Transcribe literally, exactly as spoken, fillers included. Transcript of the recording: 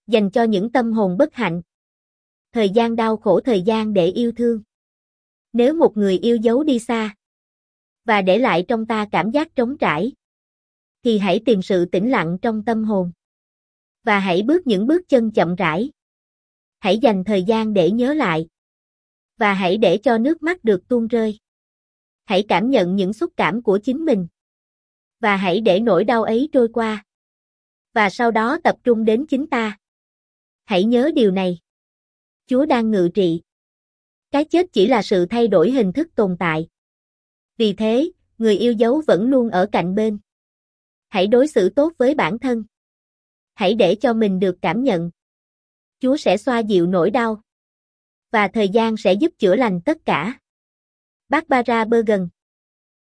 dành cho những tâm hồn bất hạnh. Thời gian đau khổ, thời gian để yêu thương. Nếu một người yêu dấu đi xa và để lại trong ta cảm giác trống trải, thì hãy tìm sự tĩnh lặng trong tâm hồn và hãy bước những bước chân chậm rãi. Hãy dành thời gian để nhớ lại và hãy để cho nước mắt được tuôn rơi. Hãy cảm nhận những xúc cảm của chính mình và hãy để nỗi đau ấy trôi qua. Và sau đó tập trung đến chính ta. Hãy nhớ điều này. Chúa đang ngự trị. Cái chết chỉ là sự thay đổi hình thức tồn tại. Vì thế, người yêu dấu vẫn luôn ở cạnh bên. Hãy đối xử tốt với bản thân. Hãy để cho mình được cảm nhận. Chúa sẽ xoa dịu nỗi đau. Và thời gian sẽ giúp chữa lành tất cả. Barbara Bergen.